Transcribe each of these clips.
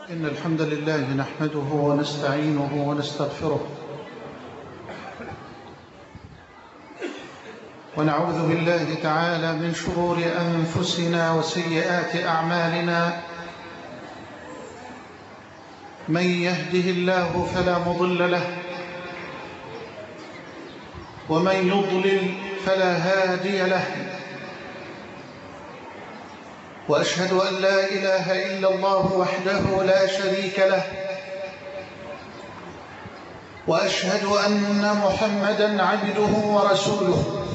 إن الحمد لله نحمده ونستعينه ونستغفره ونعوذ بالله تعالى من شرور أنفسنا وسيئات أعمالنا. من يهده الله فلا مضل له ومن يضلل فلا هادي له، وأشهد أن لا إله إلا الله وحده لا شريك له، وأشهد أن محمدًا عبده ورسوله.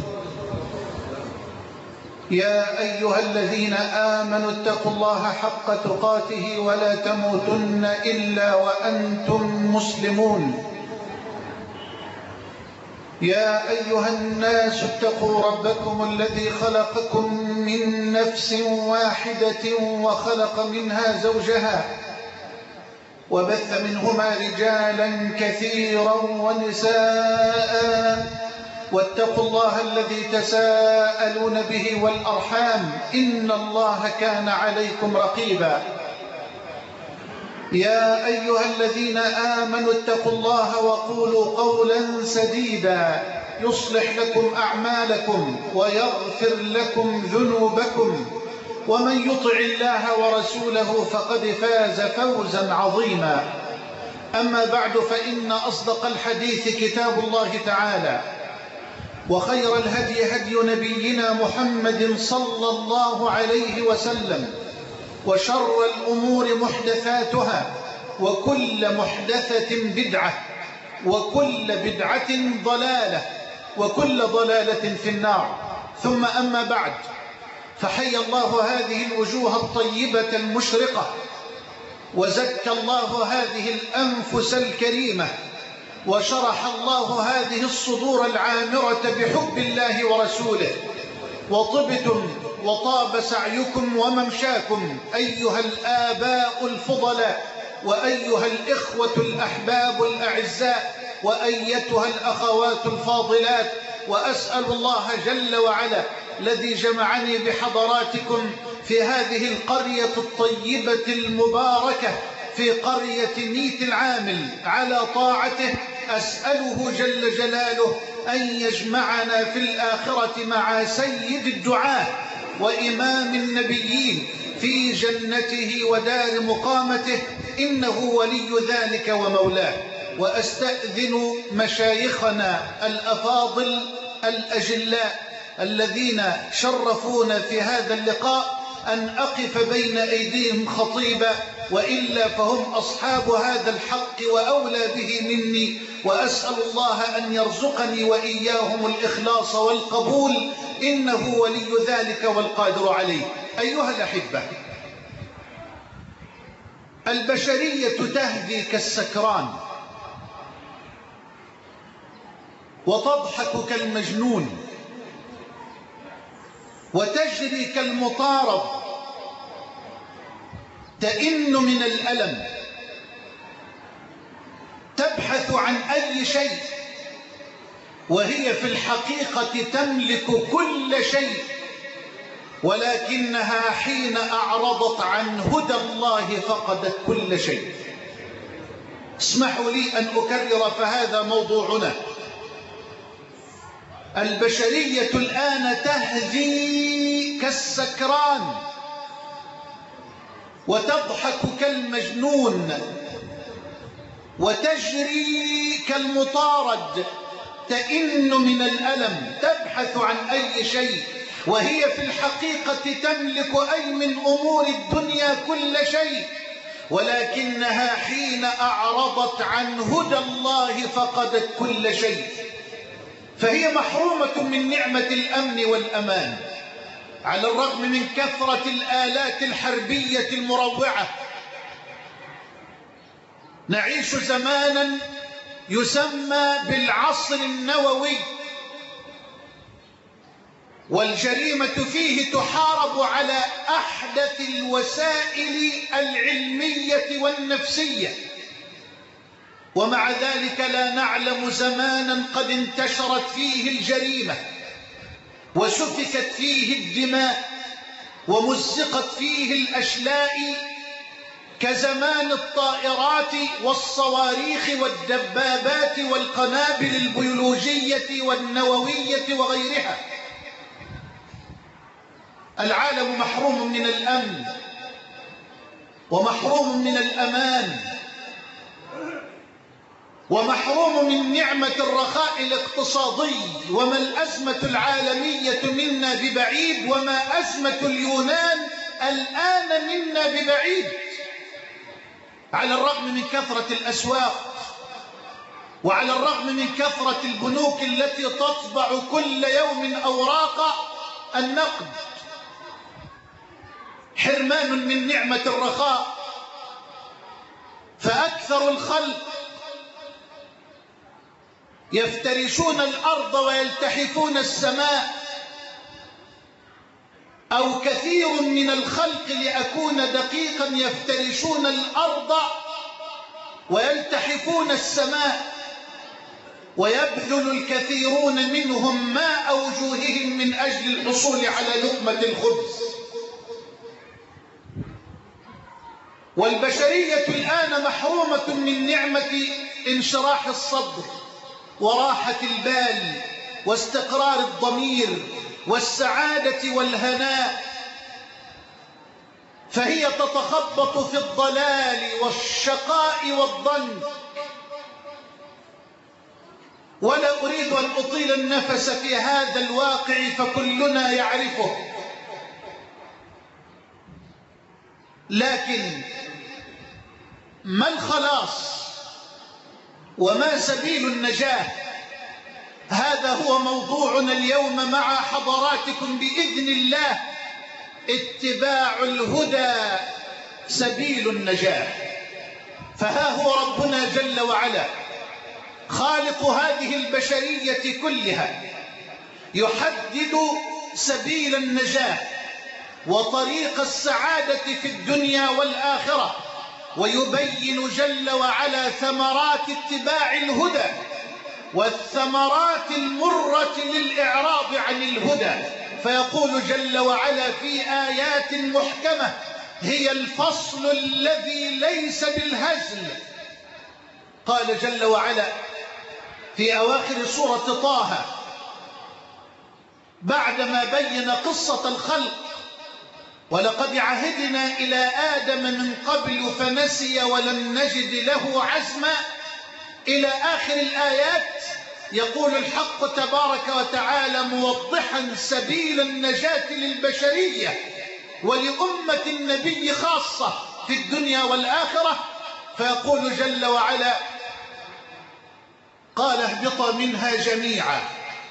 يا أيها الذين آمنوا اتقوا الله حق تقاته ولا تموتن إلا وأنتم مسلمون. يا أيها الناس اتقوا ربكم الذي خلقكم من نفس واحدة وخلق منها زوجها وبث منهما رجالا كثيرا ونساء، واتقوا الله الذي تساءلون به والأرحام إن الله كان عليكم رقيبا. يا أيها الذين آمنوا اتقوا الله وقولوا قولا سديدا يصلح لكم أعمالكم ويغفر لكم ذنوبكم، ومن يطع الله ورسوله فقد فاز فوزا عظيما. أما بعد، فإن أصدق الحديث كتاب الله تعالى، وخير الهدي هدي نبينا محمد صلى الله عليه وسلم، وشر الأمور محدثاتها، وكل محدثة بدعة، وكل بدعة ضلالة، وكل ضلالة في النار. ثم أما بعد، فحي الله هذه الوجوه الطيبة المشرقة، وزكى الله هذه الأنفس الكريمة، وشرح الله هذه الصدور العامرة بحب الله ورسوله، وطبتم وطاب سعيكم وممشاكم أيها الآباء الفضلاء، وأيها الإخوة الأحباب الأعزاء، وأيتها الأخوات الفاضلات. وأسأل الله جل وعلا الذي جمعني بحضراتكم في هذه القرية الطيبة المباركة، في قرية نيت العامل، على طاعته، أسأله جل جلاله أن يجمعنا في الآخرة مع سيد الدعاة وإمام النبيين في جنته ودار مقامته، إنه ولي ذلك ومولاه. وأستأذن مشايخنا الأفاضل الأجلاء الذين شرفونا في هذا اللقاء أن أقف بين أيديهم خطيبا، وإلا فهم أصحاب هذا الحق وأولى به مني، وأسأل الله أن يرزقني وإياهم الإخلاص والقبول، إنه ولي ذلك والقادر عليه. أيها الأحبة، البشرية تهدي كالسكران، وتضحك كالمجنون، وتجري كالمطارد، تئن من الألم، تبحث عن أي شيء، وهي في الحقيقة تملك كل شيء، ولكنها حين أعرضت عن هدى الله فقدت كل شيء. اسمحوا لي أن أكرر، فهذا موضوعنا. البشرية الآن تهذي كالسكران، وتضحك كالمجنون، وتجري كالمطارد، تئن من الألم، تبحث عن أي شيء، وهي في الحقيقة تملك أي من أمور الدنيا كل شيء، ولكنها حين أعرضت عن هدى الله فقدت كل شيء. فهي محرومة من نعمة الأمن والأمان، على الرغم من كثرة الآلات الحربية المروعة. نعيش زمانا يسمى بالعصر النووي، والجريمة فيه تحارب على أحدث الوسائل العلمية والنفسية، ومع ذلك لا نعلم زمانا قد انتشرت فيه الجريمة وسفكت فيه الدماء ومزقت فيه الأشلاء كزمان الطائرات والصواريخ والدبابات والقنابل البيولوجية والنووية وغيرها. العالم محروم من الأمن ومحروم من الأمان ومحروم من نعمة الرخاء الاقتصادي. وما الأزمة العالمية منا ببعيد، وما أزمة اليونان الآن منا ببعيد، على الرغم من كثرة الأسواق وعلى الرغم من كثرة البنوك التي تطبع كل يوم أوراق النقد. حرمان من نعمة الرخاء، فأكثر الخلق يفترشون الأرض ويلتحفون السماء، أو كثير من الخلق لأكون دقيقا يفترشون الأرض ويلتحفون السماء، ويبذل الكثيرون منهم ماء وجوههم من أجل الحصول على لقمة الخبز. والبشرية الآن محرومة من نعمة انشراح الصدر وراحة البال واستقرار الضمير والسعادة والهناء، فهي تتخبط في الضلال والشقاء والضنك. ولا أريد أن أطيل النفس في هذا الواقع فكلنا يعرفه، لكن ما الخلاص وما سبيل النجاة؟ هذا هو موضوعنا اليوم مع حضراتكم بإذن الله. اتباع الهدى سبيل النجاة. فها هو ربنا جل وعلا خالق هذه البشرية كلها يحدد سبيل النجاة وطريق السعادة في الدنيا والآخرة، ويبين جل وعلا ثمرات اتباع الهدى والثمرات المرة للإعراض عن الهدى. فيقول جل وعلا في آيات محكمة: هي الفصل الذي ليس بالهزل. قال جل وعلا في أواخر سورة طه بعدما بين قصة الخلق: ولقد عهدنا إلى آدم من قبل فنسي ولم نجد له عزما، إلى آخر الآيات. يقول الحق تبارك وتعالى موضحا سبيل النجاة للبشرية ولأمة النبي خاصة في الدنيا والآخرة. فيقول جل وعلا: قال اهبطا منها جميعا.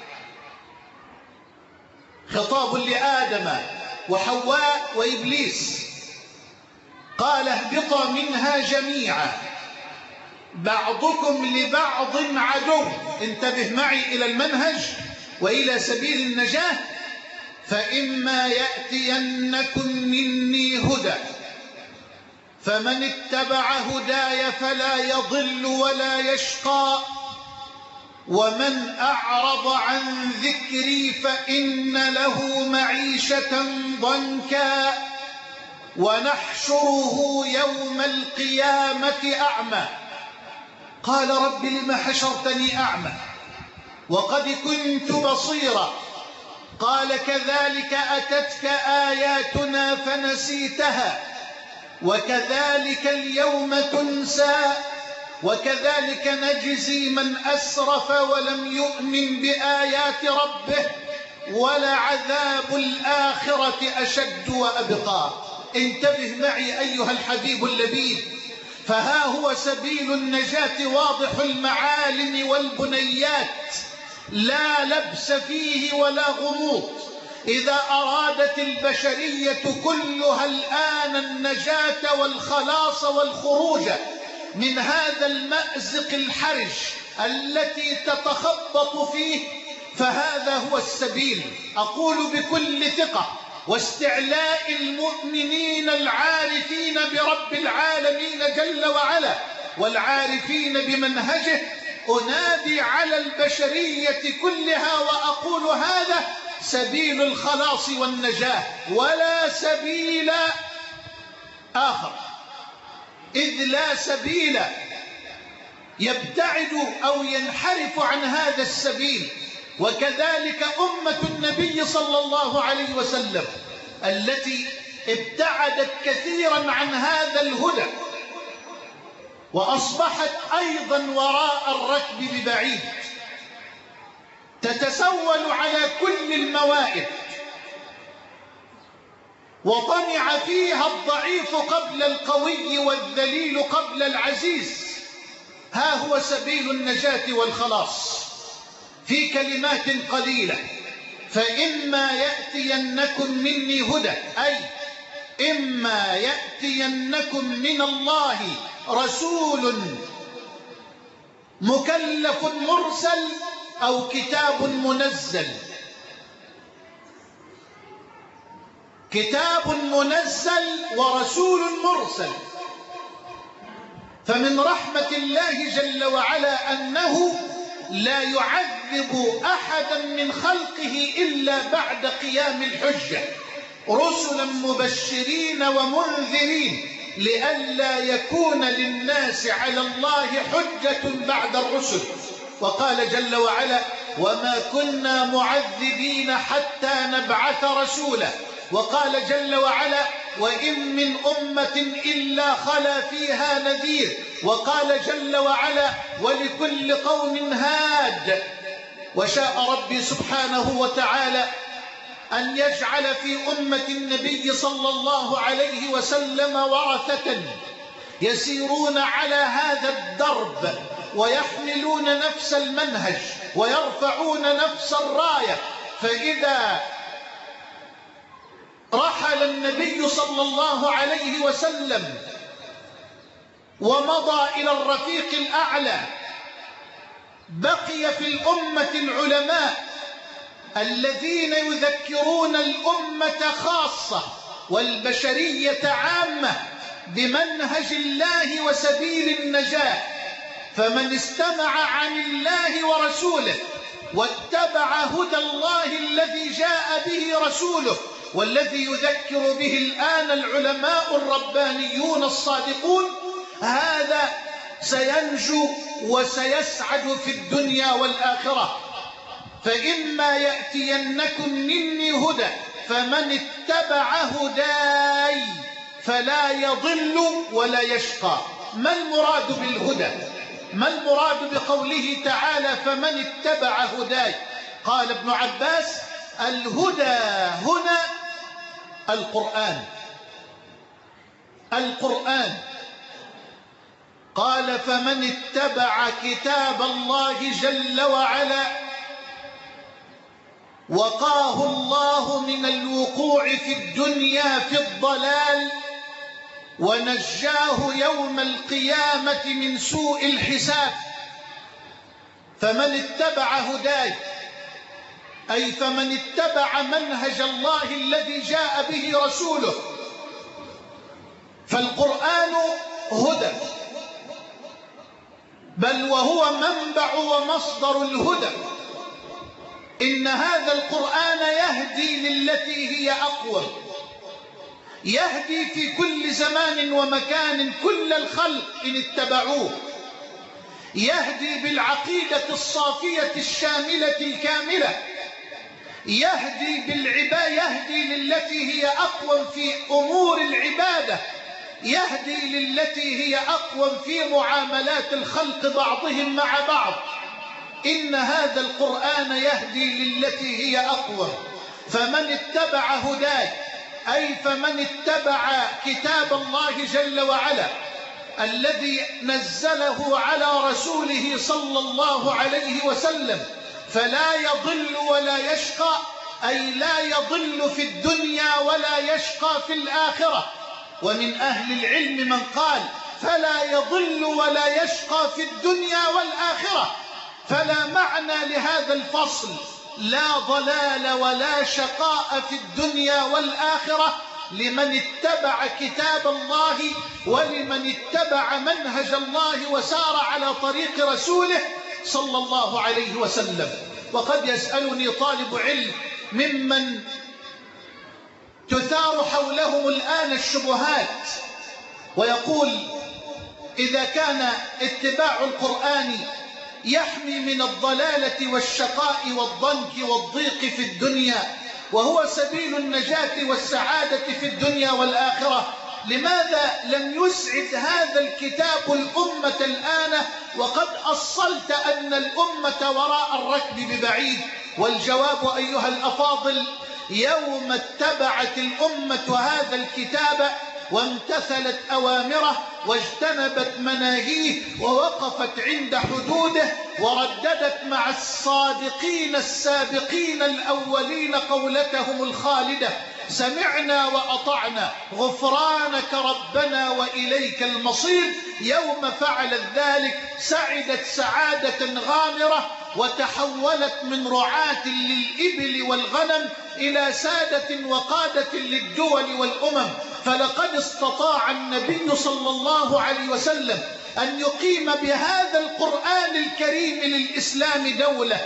خطاب لآدم وحواء وإبليس. قال اهبطا منها جميعا بعضكم لبعض عدو. انتبه معي إلى المنهج وإلى سبيل النجاة. فإما يأتينكم مني هدى فمن اتبع هداي فلا يضل ولا يشقى ومن أعرض عن ذكري فإن له معيشة ضنكا ونحشره يوم القيامة أعمى. قال رب لم حشرتني أعمى وقد كنت بصيرا. قال كذلك أتتك آياتنا فنسيتها وكذلك اليوم تنسى وكذلك نجزي من أسرف ولم يؤمن بآيات ربه ولعذاب الآخرة أشد وأبقى. انتبه معي أيها الحبيب اللبيب، فها هو سبيل النجاة واضح المعالم والبنيات، لا لبس فيه ولا غموض. إذا أرادت البشرية كلها الآن النجاة والخلاص والخروج من هذا المأزق الحرج التي تتخبط فيه، فهذا هو السبيل. أقول بكل ثقة واستعلاء المؤمنين العارفين برب العالمين جل وعلا والعارفين بمنهجه، أنادي على البشرية كلها وأقول هذا سبيل الخلاص والنجاة ولا سبيل آخر. إذ لا سبيل يبتعد أو ينحرف عن هذا السبيل. وكذلك أمة النبي صلى الله عليه وسلم التي ابتعدت كثيرا عن هذا الهدى وأصبحت أيضا وراء الركب ببعيد، تتسول على كل الموائد، وطمع فيها الضعيف قبل القوي والذليل قبل العزيز. ها هو سبيل النجاة والخلاص في كلمات قليلة: فإما يأتينكم مني هدى، أي إما يأتينكم من الله رسول مكلف مرسل أو كتاب منزل. كتاب منزل ورسول مرسل. فمن رحمة الله جل وعلا أنه لا يعذب أحدا من خلقه إلا بعد قيام الحجة، رسلا مبشرين ومنذرين لئلا يكون للناس على الله حجة بعد الرسل. وقال جل وعلا: وما كنا معذبين حتى نبعث رسولا. وقال جل وعلا: وإن من أمة إلا خلا فيها نذير. وقال جل وعلا: ولكل قوم هاد. وشاء ربي سبحانه وتعالى أن يجعل في أمة النبي صلى الله عليه وسلم ورثة يسيرون على هذا الدرب ويحملون نفس المنهج ويرفعون نفس الراية. فإذا رحل النبي صلى الله عليه وسلم ومضى إلى الرفيق الأعلى، بقي في الأمة العلماء الذين يذكرون الأمة خاصة والبشرية عامة بمنهج الله وسبيل النجاة. فمن استمع عن الله ورسوله واتبع هدى الله الذي جاء به رسوله والذي يذكر به الآن العلماء الربانيون الصادقون، هذا سينجو وسيسعد في الدنيا والآخرة. فإما يأتينكم مني هدى فمن اتبع هداي فلا يضل ولا يشقى. ما المراد بالهدى؟ ما المراد بقوله تعالى فمن اتبع هداي؟ قال ابن عباس: الهدى هنا القرآن. القرآن. قال: فمن اتبع كتاب الله جل وعلا وقاه الله من الوقوع في الدنيا في الضلال ونجاه يوم القيامة من سوء الحساب. فمن اتبع هداي أي فمن اتبع منهج الله الذي جاء به رسوله. فالقرآن هدى، بل وهو منبع ومصدر الهدى. إن هذا القرآن يهدي للتي هي أقوم، يهدي في كل زمان ومكان كل الخلق إن اتبعوه، يهدي بالعقيدة الصافية الشاملة الكاملة، يهدي للتي هي أقوم في أمور العبادة، يهدي للتي هي أقوم في معاملات الخلق بعضهم مع بعض. إن هذا القرآن يهدي للتي هي أقوم. فمن اتبع هداي أي فمن اتبع كتاب الله جل وعلا الذي نزله على رسوله صلى الله عليه وسلم فلا يضل ولا يشقى، أي لا يضل في الدنيا ولا يشقى في الآخرة. ومن أهل العلم من قال فلا يضل ولا يشقى في الدنيا والآخرة. فلا معنى لهذا الفصل: لا ضلال ولا شقاء في الدنيا والآخرة لمن اتبع كتاب الله ولمن اتبع منهج الله وسار على طريق رسوله صلى الله عليه وسلم. وقد يسألني طالب علم ممن تثار حولهم الآن الشبهات ويقول: إذا كان اتباع القرآن يحمي من الضلالة والشقاء والضنك والضيق في الدنيا وهو سبيل النجاة والسعادة في الدنيا والآخرة، لماذا لم يسعد هذا الكتاب الأمة الآن وقد أصلت أن الأمة وراء الركب ببعيد؟ والجواب أيها الأفاضل: يوم اتبعت الأمة هذا الكتاب وامتثلت أوامره واجتنبت مناهيه ووقفت عند حدوده ورددت مع الصادقين السابقين الأولين قولتهم الخالدة: سمعنا وأطعنا غفرانك ربنا وإليك المصير. يوم فعلت ذلك سعدت سعادة غامرة وتحولت من رعاة للإبل والغنم إلى سادة وقادة للدول والأمم. فلقد استطاع النبي صلى الله عليه وسلم أن يقيم بهذا القرآن الكريم للإسلام دولة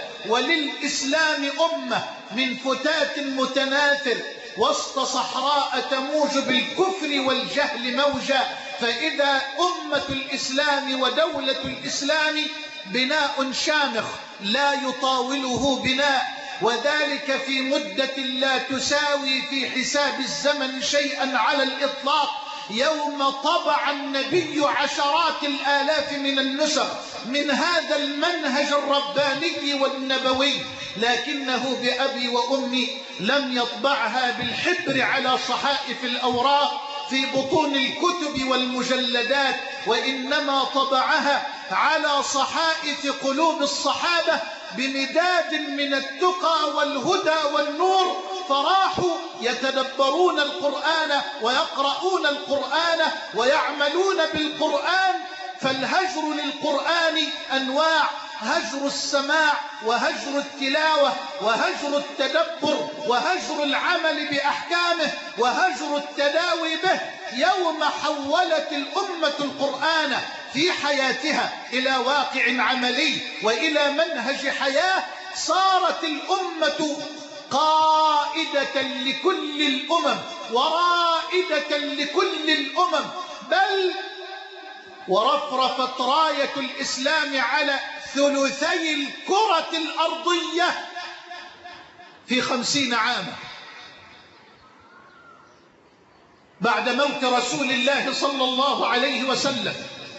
وللإسلام أمة من فتات متناثر وسط صحراء تموج بالكفر والجهل موجا. فإذا أمة الإسلام ودولة الإسلام بناء شامخ لا يطاوله بناء، وذلك في مدة لا تساوي في حساب الزمن شيئا على الإطلاق. يوم طبع النبي عشرات الآلاف من النسخ من هذا المنهج الرباني والنبوي، لكنه بأبي وأمي لم يطبعها بالحبر على صحائف الأوراق في بطون الكتب والمجلدات، وإنما طبعها على صحائف قلوب الصحابة بمداد من التقى والهدى والنور، فراحوا يتدبرون القرآن ويقرؤون القرآن ويعملون بالقرآن. فالهجر للقرآن أنواع: هجر السماع وهجر التلاوة وهجر التدبر وهجر العمل بأحكامه وهجر التداوي به. يوم حولت الأمة القرآن في حياتها إلى واقع عملي وإلى منهج حياة، صارت الأمة قائدة لكل الأمم ورائدة لكل الأمم، بل ورفرفت راية الإسلام على ثلثي الكرة الأرضية في 50 عاما بعد موت رسول الله صلى الله عليه وسلم.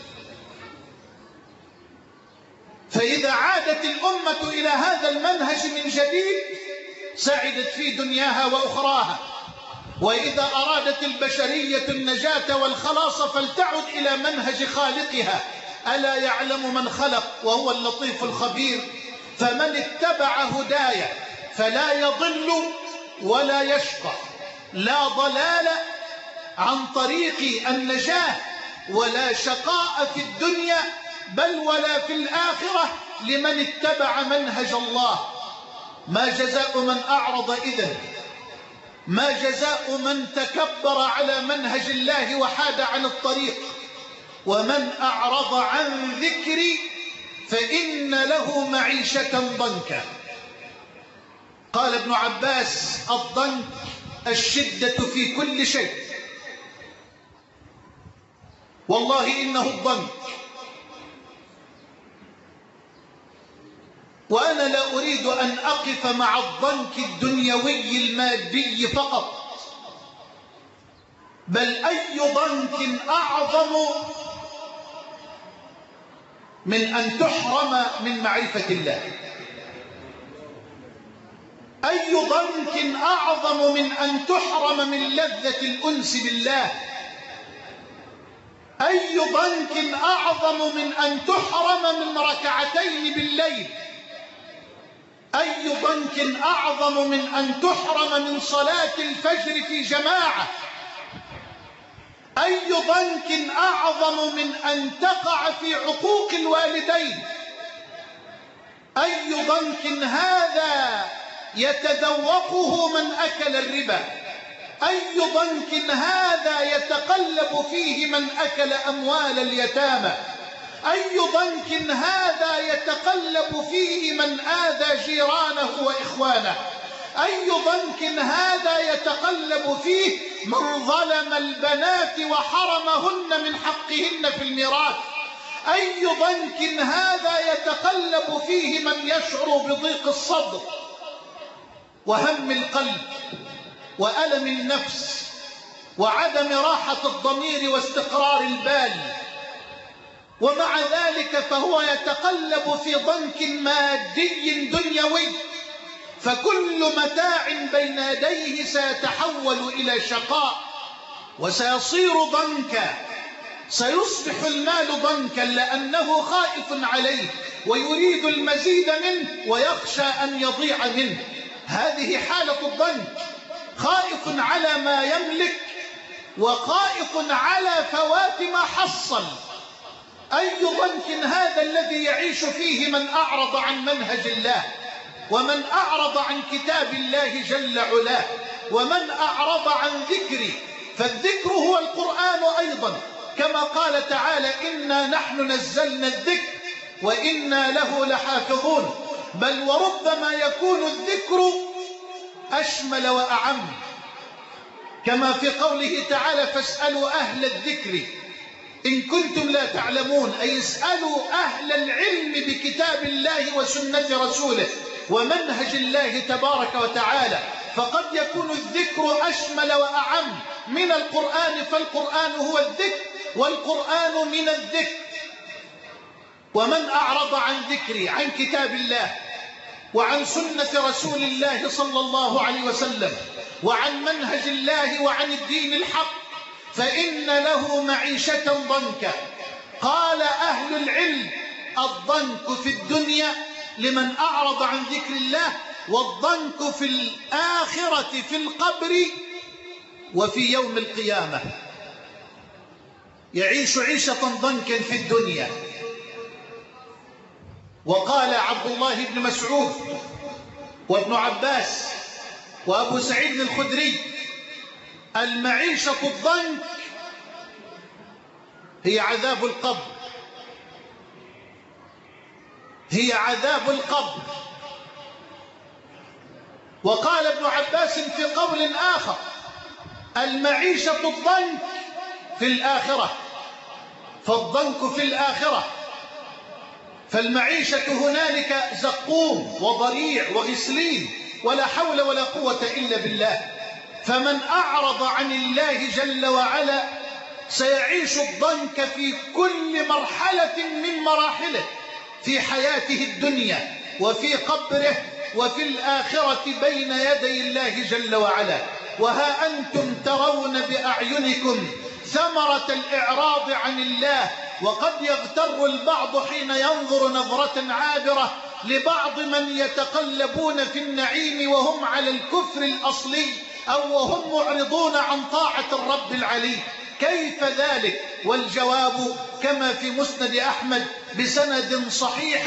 فإذا عادت الأمة إلى هذا المنهج من جديد سعدت في دنياها وأخراها. وإذا أرادت البشرية النجاة والخلاص فلتعد إلى منهج خالقها: ألا يعلم من خلق وهو اللطيف الخبير. فمن اتبع هدايا فلا يضل ولا يشقى، لا ضلال عن طريق النجاة ولا شقاء في الدنيا بل ولا في الآخرة لمن اتبع منهج الله. ما جزاء من أعرض إذن؟ ما جزاء من تكبر على منهج الله وحاد عن الطريق؟ ومن أعرض عن ذكري فإن له معيشة ضنكا. قال ابن عباس: الضنك الشدة في كل شيء، والله إنه الضنك. وأنا لا أريد أن أقف مع الضنك الدنيوي المادي فقط، بل أي ضنك أعظم من أن تحرم من معرفة الله؟ أي ضنك أعظم من أن تحرم من لذة الأنس بالله؟ أي ضنك أعظم من أن تحرم من ركعتين بالليل؟ أي ضنك أعظم من أن تحرم من صلاة الفجر في جماعة؟ أي ضنك أعظم من أن تقع في عقوق الوالدين؟ أي ضنك هذا يتذوقه من أكل الربا؟ أي ضنك هذا يتقلب فيه من أكل أموال اليتامى؟ أي ضنك هذا يتقلب فيه من آذى جيرانه وإخوانه؟ أي ضنك هذا يتقلب فيه من ظلم البنات وحرمهن من حقهن في الميراث؟ أي ضنك هذا يتقلب فيه من يشعر بضيق الصدر وهم القلب وألم النفس وعدم راحة الضمير واستقرار البال، ومع ذلك فهو يتقلب في ضنك مادي دنيوي، فكل متاع بين يديه سيتحول إلى شقاء وسيصير ضنكا، سيصبح المال ضنكا لأنه خائف عليه ويريد المزيد منه ويخشى أن يضيع منه. هذه حالة الضنك، خائف على ما يملك وخائف على فوات ما حصل. أي ضنك هذا الذي يعيش فيه من أعرض عن منهج الله، ومن أعرض عن كتاب الله جل علاه، ومن أعرض عن ذكري، فالذكر هو القرآن أيضا، كما قال تعالى: إنا نحن نزلنا الذكر وإنا له لحافظون. بل وربما يكون الذكر أشمل وأعم، كما في قوله تعالى: فاسألوا أهل الذكر إن كنتم لا تعلمون، أي اسألوا أهل العلم بكتاب الله وسنة رسوله ومنهج الله تبارك وتعالى. فقد يكون الذكر أشمل وأعم من القرآن، فالقرآن هو الذكر والقرآن من الذكر. ومن أعرض عن ذكري، عن كتاب الله وعن سنة رسول الله صلى الله عليه وسلم وعن منهج الله وعن الدين الحق، فإن له معيشة ضنكا. قال أهل العلم: الضنك في الدنيا لمن أعرض عن ذكر الله، والضنك في الآخرة في القبر وفي يوم القيامة. يعيش عيشة ضنكا في الدنيا. وقال عبد الله بن مسعود وابن عباس وأبو سعيد الخدري: المعيشة الضنك هي عذاب القبر، هي عذاب القبر. وقال ابن عباس في قول آخر: المعيشة الضنك في الآخرة، فالضنك في الآخرة، فالمعيشة هنالك زقوم وضريع وغسلين ولا حول ولا قوة إلا بالله. فمن أعرض عن الله جل وعلا سيعيش الضنك في كل مرحلة من مراحله، في حياته الدنيا وفي قبره وفي الآخرة بين يدي الله جل وعلا. وها أنتم ترون بأعينكم ثمرة الإعراض عن الله. وقد يغتر البعض حين ينظر نظرة عابرة لبعض من يتقلبون في النعيم وهم على الكفر الأصلي أو وهم معرضون عن طاعة الرب العلي. كيف ذلك؟ والجواب كما في مسند أحمد بسند صحيح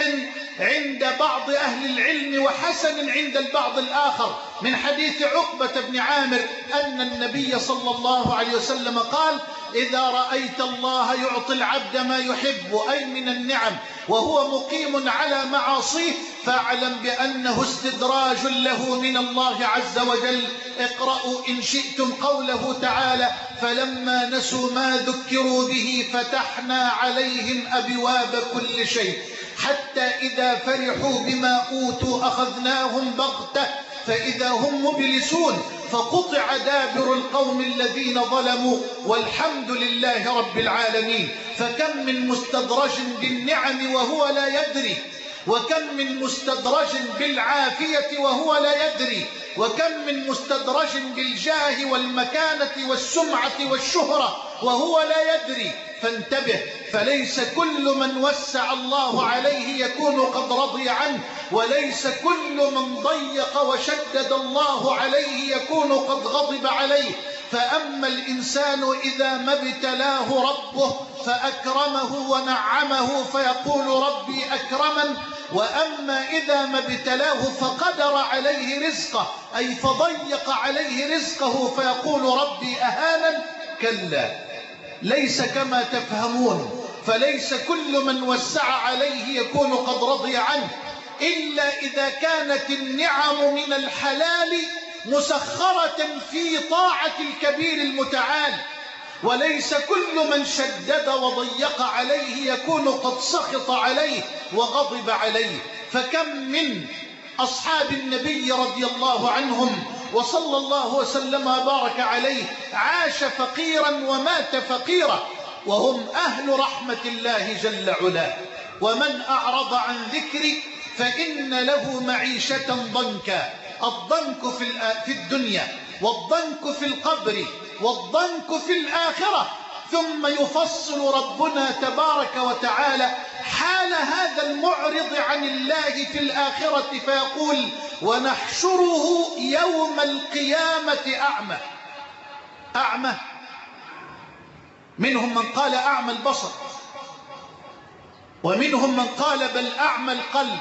عند بعض أهل العلم وحسن عند البعض الآخر من حديث عقبة بن عامر أن النبي صلى الله عليه وسلم قال: إذا رأيت الله يعطي العبد ما يحب أي من النعم وهو مقيم على معاصيه فاعلم بأنه استدراج له من الله عز وجل. اقرأوا إن شئتم قوله تعالى: فلما نسوا ما ذكروا به فتحنا عليهم أبواب كل شيء حتى إذا فرحوا بما أوتوا أخذناهم بغتة فإذا هم مبلسون فقطع دابر القوم الذين ظلموا والحمد لله رب العالمين. فكم من مستدرج بالنعم وهو لا يدري، وكم من مستدرج بالعافية وهو لا يدري، وكم من مستدرج بالجاه والمكانة والسمعة والشهرة وهو لا يدري. فانتبه، فليس كل من وسع الله عليه يكون قد رضي عنه، وليس كل من ضيق وشدد الله عليه يكون قد غضب عليه. فأما الإنسان إذا ما ابتلاه ربه فأكرمه ونعمه فيقول ربي أكرمن، وأما إذا ما ابتلاه فقدر عليه رزقه أي فضيق عليه رزقه فيقول ربي أهانن. كلا، ليس كما تفهمون. فليس كل من وسع عليه يكون قد رضي عنه إلا إذا كانت النعم من الحلال مسخرة في طاعة الكبير المتعال. وليس كل من شدد وضيق عليه يكون قد سخط عليه وغضب عليه. فكم من أصحاب النبي رضي الله عنهم وصلى الله وسلم وبارك عليه عاش فقيرا ومات فقيرا، وهم أهل رحمة الله جل علاه. ومن أعرض عن ذكري فإن له معيشة ضنكا. الضنك في الدنيا، والضنك في القبر، والضنك في الآخرة. ثم يفصل ربنا تبارك وتعالى حال هذا المعرض عن الله في الآخرة فيقول: ونحشره يوم القيامة أعمى. أعمى، منهم من قال أعمى البصر، ومنهم من قال بل أعمى القلب،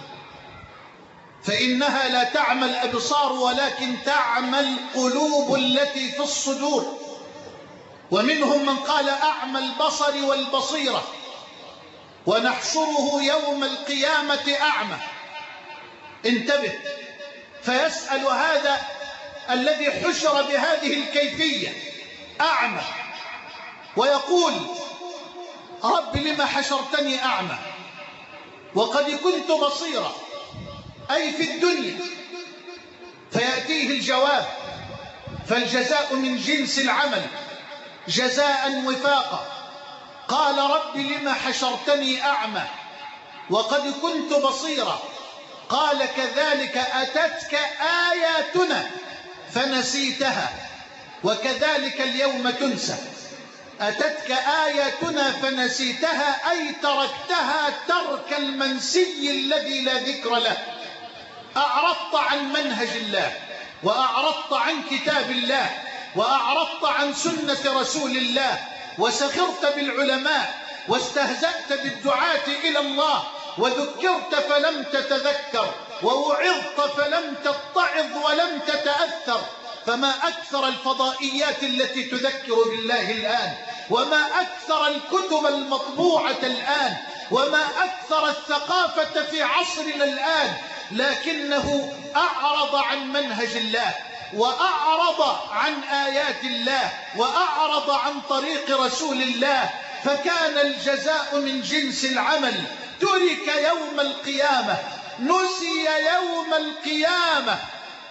فإنها لا تعمى الأبصار ولكن تعمى القلوب التي في الصدور. ومنهم من قال أعمى البصر والبصيرة. ونحشره يوم القيامة أعمى. انتبه، فيسأل هذا الذي حشر بهذه الكيفية أعمى ويقول: رب لما حشرتني أعمى وقد كنت بصيرا، أي في الدنيا. فيأتيه الجواب: فالجزاء من جنس العمل جزاء وفاقا. قال: رب لما حشرتني أعمى وقد كنت بصيرا. قال: كذلك أتتك آياتنا فنسيتها وكذلك اليوم تنسى. أتتك آياتنا فنسيتها، أي تركتها ترك المنسي الذي لا ذكر له. أعرضت عن منهج الله، وأعرضت عن كتاب الله، وأعرضت عن سنة رسول الله، وسخرت بالعلماء، واستهزأت بالدعاة إلى الله، وذكرت فلم تتذكر، ووعظت فلم تتعظ ولم تتأثر. فما أكثر الفضائيات التي تذكر بالله الآن، وما أكثر الكتب المطبوعة الآن، وما أكثر الثقافة في عصرنا الآن، لكنه أعرض عن منهج الله، وأعرض عن آيات الله، وأعرض عن طريق رسول الله. فكان الجزاء من جنس العمل. ترك يوم القيامة، نسي يوم القيامة،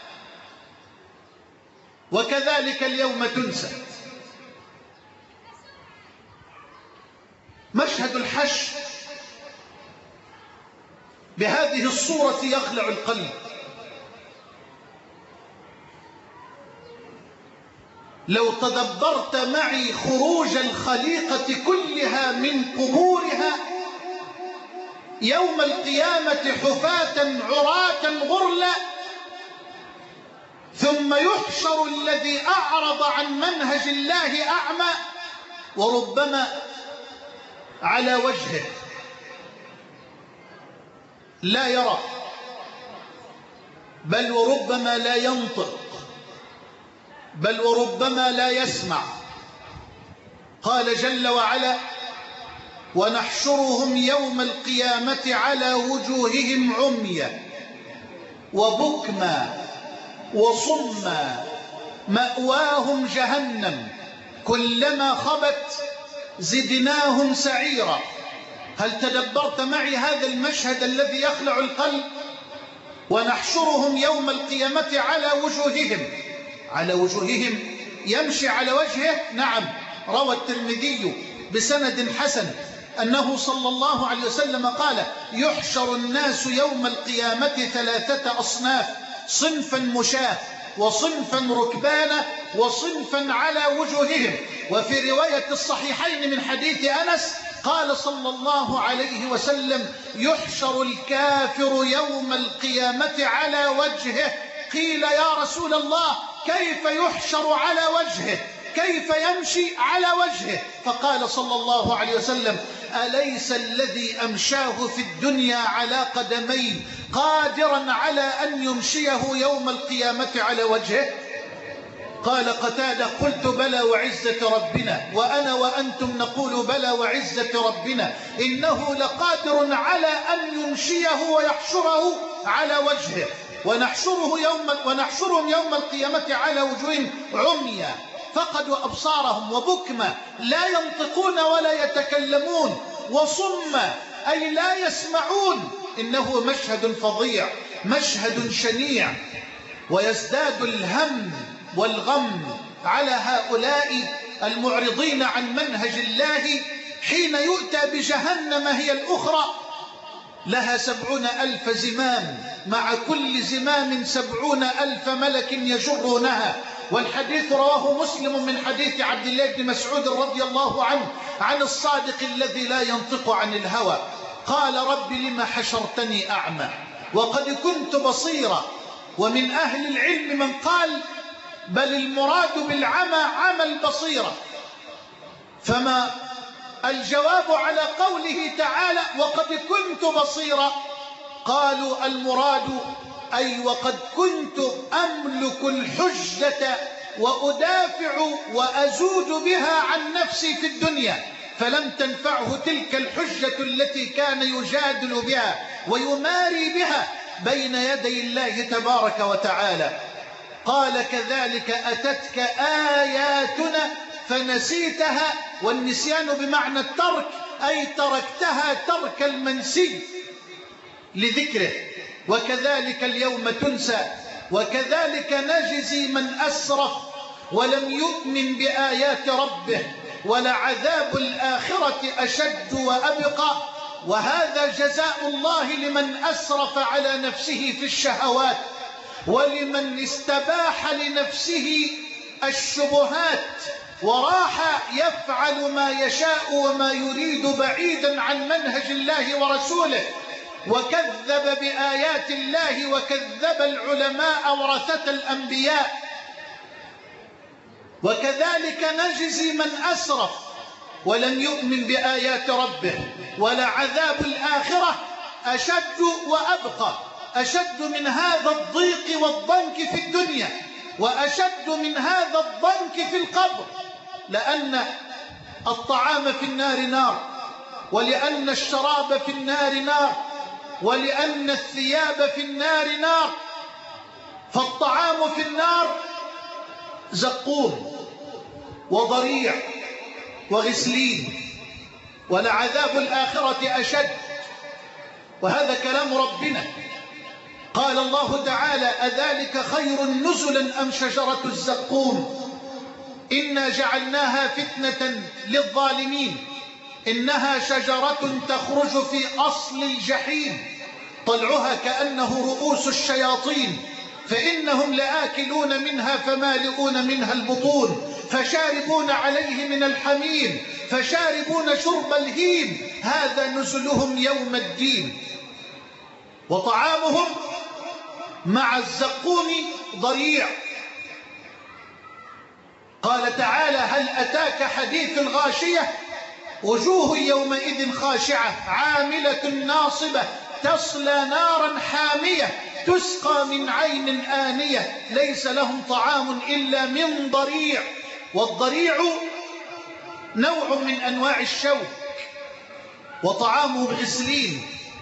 وكذلك اليوم تنسى. مشهد الحشر بهذه الصورة يخلع القلب. لو تدبرت معي خروج الخليقة كلها من قبورها يوم القيامة حفاة عراة غرلا، ثم يحشر الذي أعرض عن منهج الله أعمى، وربما على وجهه لا يرى، بل وربما لا ينطق، بل وربما لا يسمع. قال جل وعلا: ونحشرهم يوم القيامة على وجوههم عميا وبكما وصما مأواهم جهنم كلما خبت زدناهم سعيرا. هل تدبرت معي هذا المشهد الذي يخلع القلب؟ ونحشرهم يوم القيامة على وجوههم. على وجوههم، يمشي على وجهه. نعم، روى الترمذي بسند حسن أنه صلى الله عليه وسلم قال: يحشر الناس يوم القيامة 3 أصناف: صنفا مشاة، وصنفا ركبانا، وصنفا على وجوههم. وفي رواية الصحيحين من حديث أنس قال صلى الله عليه وسلم: يحشر الكافر يوم القيامة على وجهه. قيل: يا رسول الله، كيف يحشر على وجهه؟ كيف يمشي على وجهه؟ فقال صلى الله عليه وسلم: أليس الذي أمشاه في الدنيا على قدمين قادرا على أن يمشيه يوم القيامة على وجهه؟ قال قتادة: قلت بلى وعزة ربنا. وأنا وأنتم نقول بلى وعزة ربنا، إنه لقادر على أن يمشيه ويحشره على وجهه. ونحشرهم يوم القيامة على وجوههم عميا. فقدوا أبصارهم، وبكمة لا ينطقون ولا يتكلمون، وصم أي لا يسمعون. إنه مشهد فظيع، مشهد شنيع. ويزداد الهم والغم على هؤلاء المعرضين عن منهج الله حين يؤتى بجهنم هي الأخرى، لها 70,000 زمام، مع كل زمام 70,000 ملك يجرونها. والحديث رواه مسلم من حديث عبد الله بن مسعود رضي الله عنه عن الصادق الذي لا ينطق عن الهوى قال: رب لما حشرتني أعمى وقد كنت بصيرا. ومن أهل العلم من قال: بل المراد بالعمى عمى البصيرة. فما الجواب على قوله تعالى وقد كنت بصيرا؟ قالوا المراد أي وقد كنت أملك الحجة وأدافع وأزود بها عن نفسي في الدنيا، فلم تنفعه تلك الحجة التي كان يجادل بها ويماري بها بين يدي الله تبارك وتعالى. قال: كذلك أتتك آياتنا فنسيتها. والنسيان بمعنى الترك، أي تركتها ترك المنسي لذكره. وكذلك اليوم تنسى. وكذلك نجزي من أسرف ولم يؤمن بآيات ربه، ولعذاب الآخرة أشد وأبقى. وهذا جزاء الله لمن أسرف على نفسه في الشهوات، ولمن استباح لنفسه الشبهات وراح يفعل ما يشاء وما يريد بعيدا عن منهج الله ورسوله، وكذب بآيات الله، وكذب العلماء ورثة الأنبياء. وكذلك نجزي من أسرف ولم يؤمن بآيات ربه، ولعذاب الآخرة أشد وأبقى. أشد من هذا الضيق والضنك في الدنيا، وأشد من هذا الضنك في القبر، لأن الطعام في النار نار، ولأن الشراب في النار نار، ولأن الثياب في النار نار. فالطعام في النار زقوم وضريع وغسلين، ولعذاب الآخرة أشد. وهذا كلام ربنا. قال الله تعالى: أذلك خير نزلا أم شجرة الزقوم إنا جعلناها فتنة للظالمين إنها شجرة تخرج في أصل الجحيم طلعها كأنه رؤوس الشياطين فإنهم لآكلون منها فمالئون منها البطون فشاربون عليه من الحميم فشاربون شرب الهيم هذا نزلهم يوم الدين. وطعامهم مع الزقوم ضريع. قال تعالى: هل أتاك حديث الغاشية وجوه يومئذ خاشعة عاملة ناصبة تصلى نارا حامية تسقى من عين آنية ليس لهم طعام إلا من ضريع. والضريع نوع من أنواع الشوك وطعامه غسلين.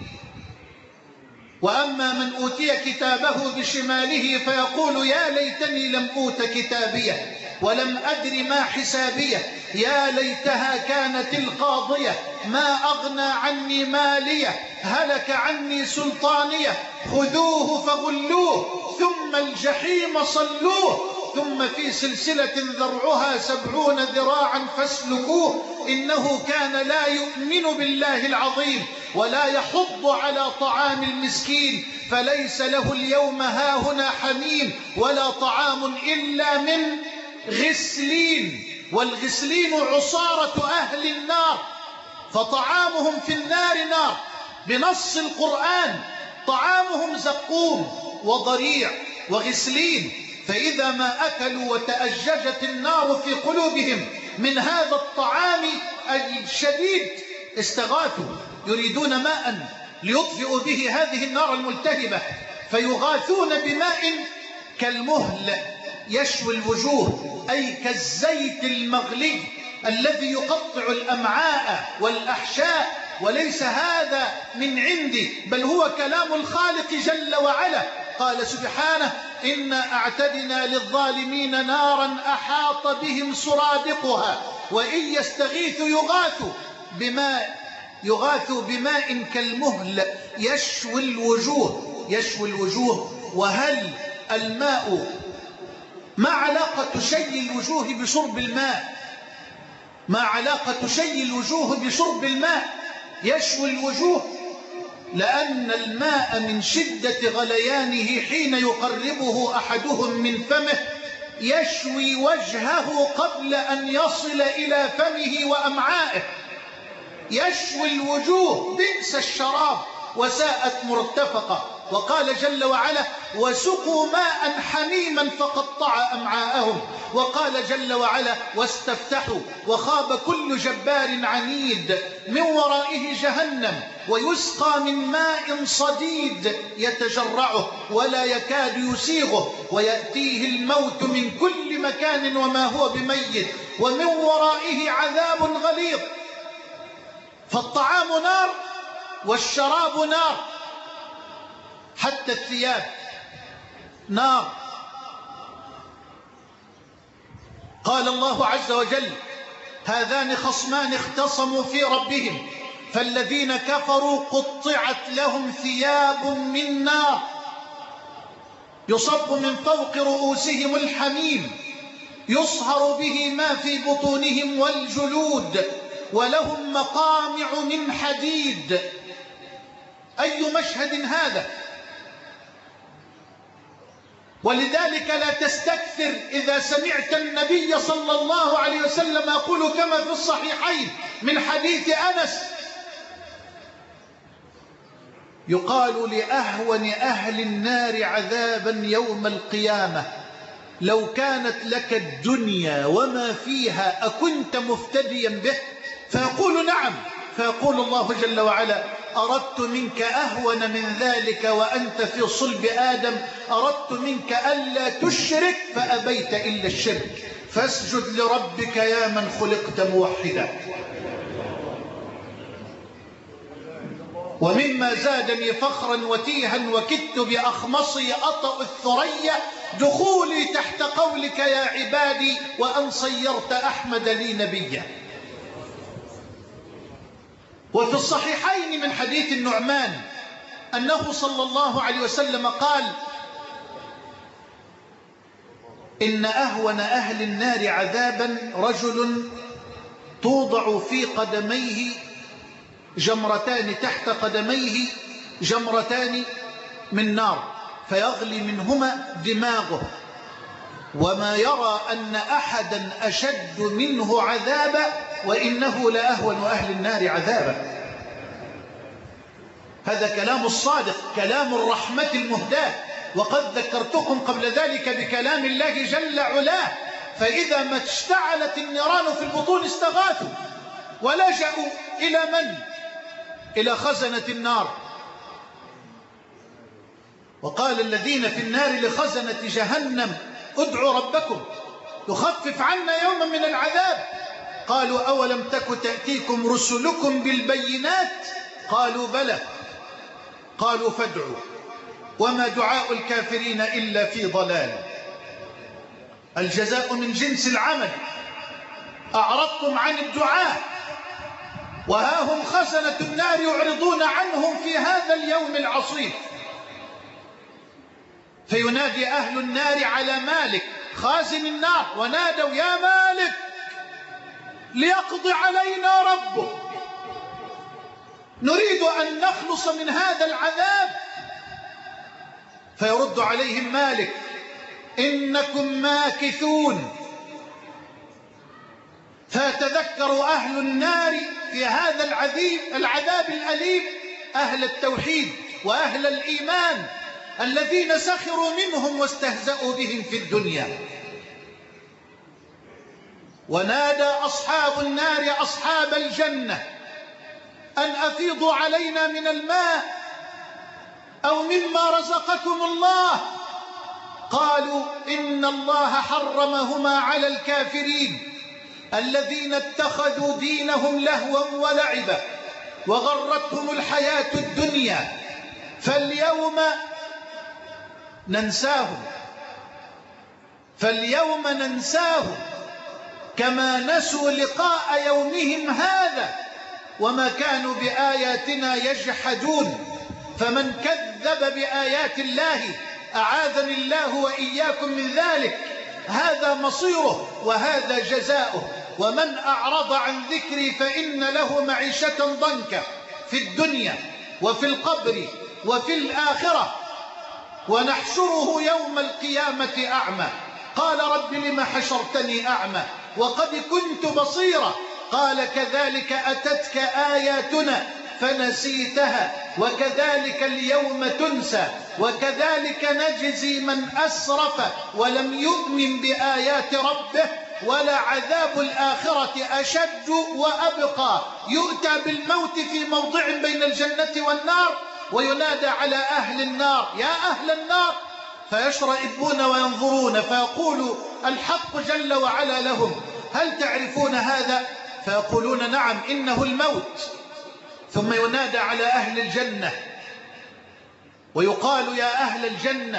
وأما من أوتي كتابه بشماله فيقول يا ليتني لم أوت كتابيه ولم أدر ما حسابيه يا ليتها كانت القاضية ما أغنى عني ماليه هلك عني سلطانيه خذوه فغلوه ثم الجحيم صلوه ثم في سلسلة ذرعها 70 ذراعا فاسلكوه إنه كان لا يؤمن بالله العظيم ولا يحض على طعام المسكين فليس له اليوم هاهنا حميم ولا طعام إلا من غسلين. والغسلين عصارة أهل النار فطعامهم في النار نار بنص القرآن. طعامهم زقوم وضريع وغسلين. فإذا ما أكلوا وتأججت النار في قلوبهم من هذا الطعام الشديد استغاثوا يريدون ماء ليطفئوا به هذه النار الملتهبة فيغاثون بماء كالمهل يشوي الوجوه أي كالزيت المغلي الذي يقطع الأمعاء والأحشاء. وليس هذا من عندي بل هو كلام الخالق جل وعلا. قال سبحانه إنا أعتدنا للظالمين نارا أحاط بهم سرادقها وإن يستغيثوا يغاثوا بماء كالمهل يشوي الوجوه. وهل الماء ما علاقة شي الوجوه بشرب الماء؟ ما علاقة شي الوجوه بشرب الماء يشوي الوجوه؟ لأن الماء من شدة غليانه حين يقربه أحدهم من فمه يشوي وجهه قبل أن يصل إلى فمه وأمعائه. يشوي الوجوه. بئس الشراب وساءت مرتفقة. وقال جل وعلا وسقوا ماء حميما فقطع أمعاءهم. وقال جل وعلا واستفتحوا وخاب كل جبار عنيد من ورائه جهنم ويسقى من ماء صديد يتجرعه ولا يكاد يسيغه ويأتيه الموت من كل مكان وما هو بميت ومن ورائه عذاب غليظ. فالطعام نار والشراب نار، حتى الثياب نار. قال الله عز وجل هذان خصمان اختصموا في ربهم فالذين كفروا قطعت لهم ثياب من نار يصب من فوق رؤوسهم الحميم يصهر به ما في بطونهم والجلود ولهم مقامع من حديد. أي مشهد هذا! ولذلك لا تستكثر إذا سمعت النبي صلى الله عليه وسلم يقول كما في الصحيحين من حديث أنس يقال لأهون أهل النار عذابا يوم القيامة لو كانت لك الدنيا وما فيها أكنت مفتديا به؟ فيقول نعم. فيقول الله جل وعلا أردت منك أهون من ذلك وأنت في صلب آدم، أردت منك ألا تشرك فأبيت إلا الشرك، فاسجد لربك يا من خلقت موحدا. ومما زادني فخرا وتيها وكدت بأخمصي أطأ الثريا دخولي تحت قولك يا عبادي وأن صيرت أحمد لي نبيا. وفي الصحيحين من حديث النعمان أنه صلى الله عليه وسلم قال إن أهون أهل النار عذابا رجل توضع في قدميه جمرتان، تحت قدميه جمرتان من نار فيغلي منهما دماغه وما يرى أن أحدا أشد منه عذابا وإنه لأهون أهل النار عذابا. هذا كلام الصادق، كلام الرحمة المهداة. وقد ذكرتكم قبل ذلك بكلام الله جل علاه فإذا ما اشتعلت النيران في البطون استغاثوا ولجأوا إلى من؟ إلى خزنة النار. وقال الذين في النار لخزنة جهنم ادعوا ربكم يخفف عنا يوما من العذاب. قالوا أولم تك تأتيكم رسلكم بالبينات؟ قالوا بلى. قالوا فادعوا وما دعاء الكافرين إلا في ضلال. الجزاء من جنس العمل. أعرضتم عن الدعاء وها هم خزنة النار يعرضون عنهم في هذا اليوم العصيب. فينادي أهل النار على مالك خازن النار ونادوا يا مالك ليقضي علينا ربك نريد أن نخلص من هذا العذاب. فيرد عليهم مالك إنكم ماكثون. فيتذكر أهل النار في هذا العذاب الأليم أهل التوحيد وأهل الإيمان الذين سخروا منهم واستهزأوا بهم في الدنيا. ونادى أصحاب النار أصحاب الجنة أن أفيضوا علينا من الماء أو مما رزقكم الله. قالوا إن الله حرمهما على الكافرين الذين اتخذوا دينهم لهوا ولعبا وغرتهم الحياة الدنيا فاليوم ننساهم فاليوم ننساهم كما نسوا لقاء يومهم هذا وما كانوا بآياتنا يجحدون. فمن كذب بآيات الله أعاذني الله وإياكم من ذلك هذا مصيره وهذا جزاؤه. ومن أعرض عن ذكري فإن له معيشة ضنكا في الدنيا وفي القبر وفي الآخرة ونحشره يوم القيامة أعمى. قال رب لم حشرتني أعمى وقد كنت بصيرا قال كذلك أتتك آياتنا فنسيتها وكذلك اليوم تنسى وكذلك نجزي من أسرف ولم يؤمن بآيات ربه ولعذاب الآخرة أشد وأبقى. يؤتى بالموت في موضع بين الجنة والنار وينادى على أهل النار يا أهل النار فيشرئبون وينظرون فيقول الحق جل وعلا لهم هل تعرفون هذا؟ فيقولون نعم إنه الموت. ثم ينادى على أهل الجنة ويقال يا أهل الجنة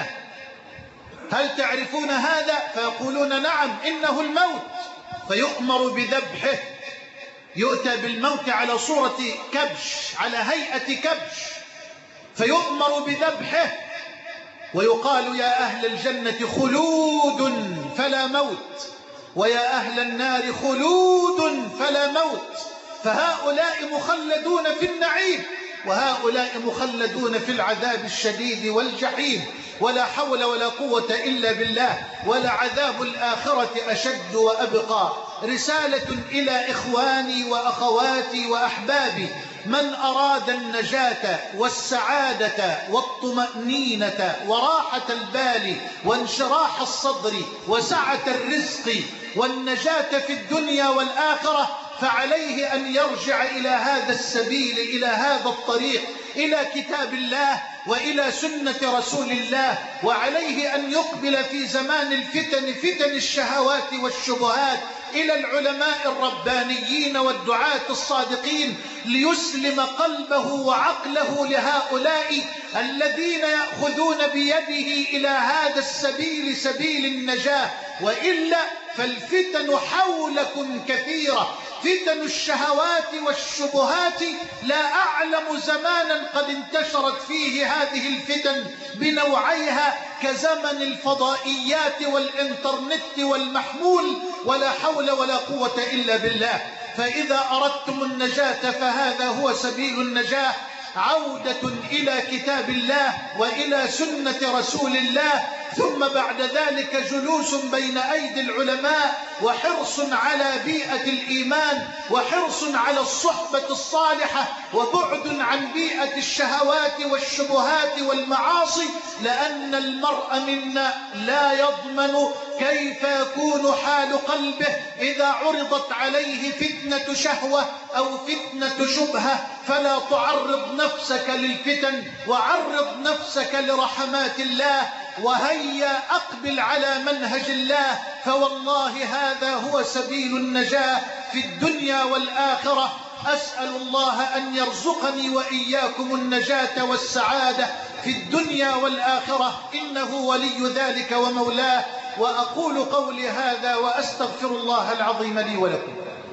هل تعرفون هذا؟ فيقولون نعم إنه الموت. فيؤمر بذبحه. يؤتى بالموت على صورة كبش على هيئة كبش فيؤمر بذبحه ويقال يا أهل الجنة خلود فلا موت ويا أهل النار خلود فلا موت. فهؤلاء مخلدون في النعيم وهؤلاء مخلدون في العذاب الشديد والجحيم ولا حول ولا قوة إلا بالله ولعذاب الآخرة أشد وأبقى. رسالة إلى إخواني وأخواتي وأحبابي من أراد النجاة والسعادة والطمأنينة وراحة البال وانشراح الصدر وسعة الرزق والنجاة في الدنيا والآخرة فعليه أن يرجع إلى هذا السبيل إلى هذا الطريق إلى كتاب الله وإلى سنة رسول الله. وعليه أن يقبل في زمان الفتن فتن الشهوات والشبهات إلى العلماء الربانيين والدعاة الصادقين ليسلم قلبه وعقله لهؤلاء الذين يأخذون بيده إلى هذا السبيل سبيل النجاة. وإلا فالفتن حولكم كثيرة فتن الشهوات والشبهات لا أعلم زمانا قد انتشرت فيه هذه الفتن بنوعيها كزمن الفضائيات والإنترنت والمحمول ولا حول ولا قوة إلا بالله. فإذا أردتم النجاة فهذا هو سبيل النجاة عودة إلى كتاب الله وإلى سنة رسول الله ثم بعد ذلك جلوس بين أيدي العلماء وحرص على بيئة الإيمان وحرص على الصحبة الصالحة وبعد عن بيئة الشهوات والشبهات والمعاصي لأن المرء منا لا يضمن كيف يكون حال قلبه إذا عرضت عليه فتنة شهوة أو فتنة شبهة. فلا تعرض نفسك للفتن وعرض نفسك لرحمات الله وهيا أقبل على منهج الله فوالله هذا هو سبيل النجاة في الدنيا والآخرة. أسأل الله أن يرزقني وإياكم النجاة والسعادة في الدنيا والآخرة إنه ولي ذلك ومولاه. وأقول قولي هذا وأستغفر الله العظيم لي ولكم.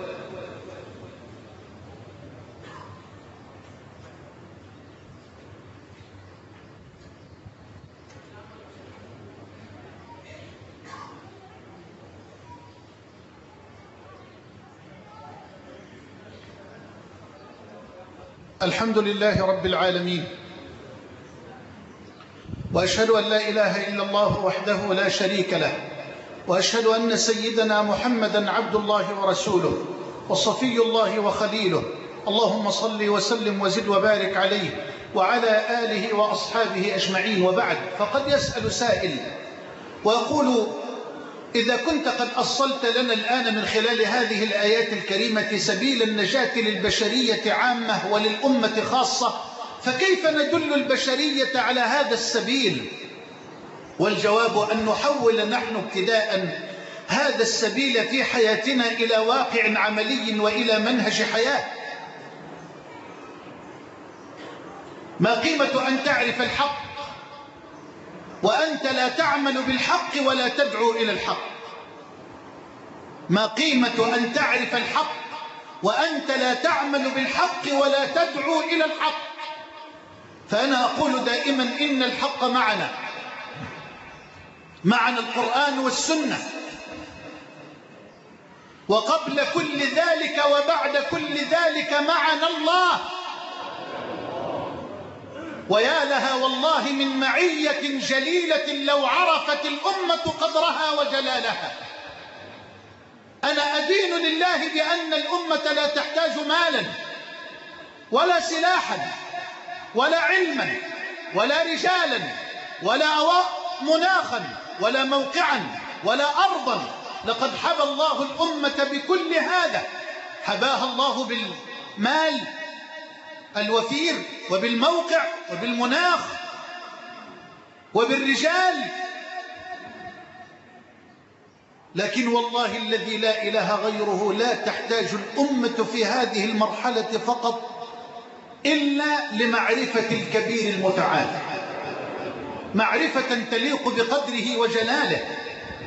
الحمد لله رب العالمين وأشهد أن لا إله إلا الله وحده لا شريك له وأشهد أن سيدنا محمدا عبد الله ورسوله وصفي الله وخليله. اللهم صل وسلم وزد وبارك عليه وعلى آله وأصحابه أجمعين. وبعد فقد يسأل سائل ويقول إذا كنت قد أصلت لنا الآن من خلال هذه الآيات الكريمة سبيل النجاة للبشرية عامة وللأمة خاصة فكيف ندل البشرية على هذا السبيل؟ والجواب أن نحول نحن ابتداء هذا السبيل في حياتنا إلى واقع عملي وإلى منهج حياة. ما قيمة أن تعرف الحق وأنت لا تعمل بالحق ولا تدعو إلى الحق؟ ما قيمة أن تعرف الحق وأنت لا تعمل بالحق ولا تدعو إلى الحق؟ فأنا أقول دائما إن الحق معنا القرآن والسنة، وقبل كل ذلك وبعد كل ذلك معنا الله. ويا لها والله من معية جليلة لو عرفت الأمة قدرها وجلالها. أنا أدين لله بأن الأمة لا تحتاج مالا ولا سلاحا ولا علما ولا رجالا ولا مناخا ولا موقعا ولا أرضا. لقد حبى الله الأمة بكل هذا، حباها الله بالمال الوفير وبالموقع وبالمناخ وبالرجال. لكن والله الذي لا إله غيره لا تحتاج الأمة في هذه المرحلة فقط إلا لمعرفة الكبير المتعال، معرفة تليق بقدره وجلاله.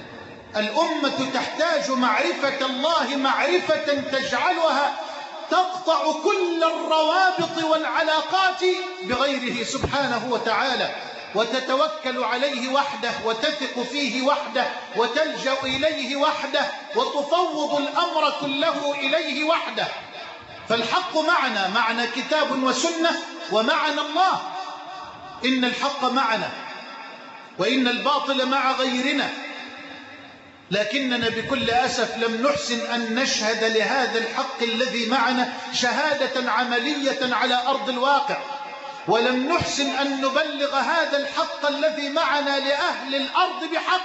الأمة تحتاج معرفة الله، معرفة تجعلها تقطع كل الروابط والعلاقات بغيره سبحانه وتعالى، وتتوكل عليه وحده وتثق فيه وحده وتلجأ إليه وحده وتفوض الأمر كله إليه وحده. فالحق معنا كتاب وسنة ومعنا الله. إن الحق معنا وإن الباطل مع غيرنا، لكننا بكل أسف لم نحسن أن نشهد لهذا الحق الذي معنا شهادة عملية على أرض الواقع، ولم نحسن أن نبلغ هذا الحق الذي معنا لأهل الأرض بحق.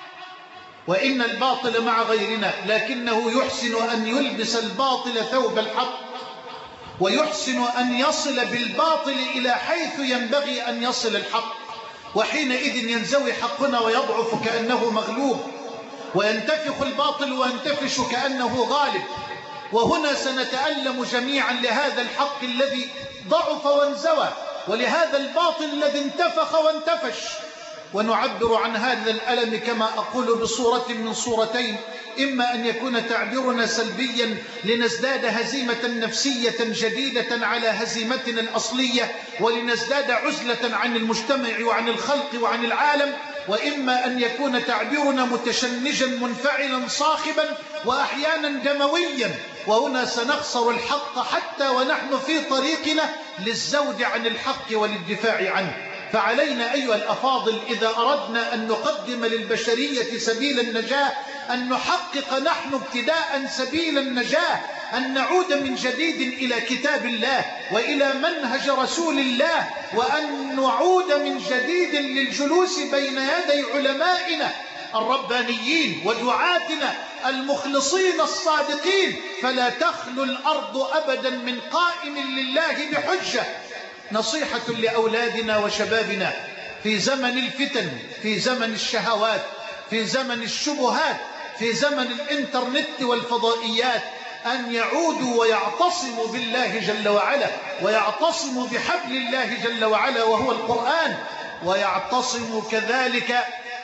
وإن الباطل مع غيرنا، لكنه يحسن أن يلبس الباطل ثوب الحق، ويحسن أن يصل بالباطل إلى حيث ينبغي أن يصل الحق. وحينئذ ينزوي حقنا ويضعف كأنه مغلوب، وينتفخ الباطل وينتفش كأنه غالب. وهنا سنتألم جميعا لهذا الحق الذي ضعف وانزوى، ولهذا الباطل الذي انتفخ وانتفش. ونعبر عن هذا الألم كما أقول بصورة من صورتين: إما أن يكون تعبيرنا سلبيا لنزداد هزيمة نفسية جديدة على هزيمتنا الأصلية ولنزداد عزلة عن المجتمع وعن الخلق وعن العالم، وإما أن يكون تعبيرنا متشنجا منفعلا صاخبا وأحيانا دمويا. وهنا سنخسر الحق حتى ونحن في طريقنا للزود عن الحق وللدفاع عنه. فعلينا أيها الأفاضل إذا أردنا أن نقدم للبشرية سبيل النجاة أن نحقق نحن ابتداء سبيل النجاة، أن نعود من جديد إلى كتاب الله وإلى منهج رسول الله، وأن نعود من جديد للجلوس بين يدي علمائنا الربانيين ودعاتنا المخلصين الصادقين، فلا تخلو الأرض أبدا من قائم لله بحجة. نصيحة لأولادنا وشبابنا في زمن الفتن، في زمن الشهوات، في زمن الشبهات، في زمن الإنترنت والفضائيات، أن يعودوا ويعتصموا بالله جل وعلا، ويعتصموا بحبل الله جل وعلا وهو القرآن، ويعتصموا كذلك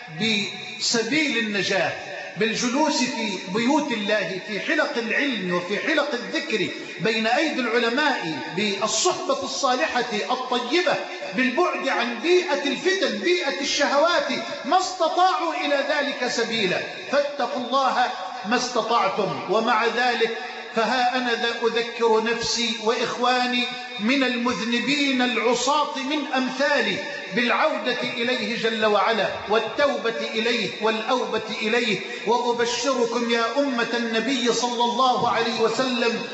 بسبيل النجاة بالجلوس في بيوت الله، في حلق العلم وفي حلق الذكر بين أيدي العلماء، بالصحبة الصالحة الطيبة، بالبعد عن بيئة الفتن، بيئة الشهوات، ما استطاعوا إلى ذلك سبيلا. فاتقوا الله ما استطعتم. ومع ذلك فها أنا ذا أذكر نفسي وإخواني من المذنبين العصاة من أمثالي بالعودة إليه جل وعلا والتوبة إليه والأوبة إليه. وأبشركم يا أمة النبي صلى الله عليه وسلم،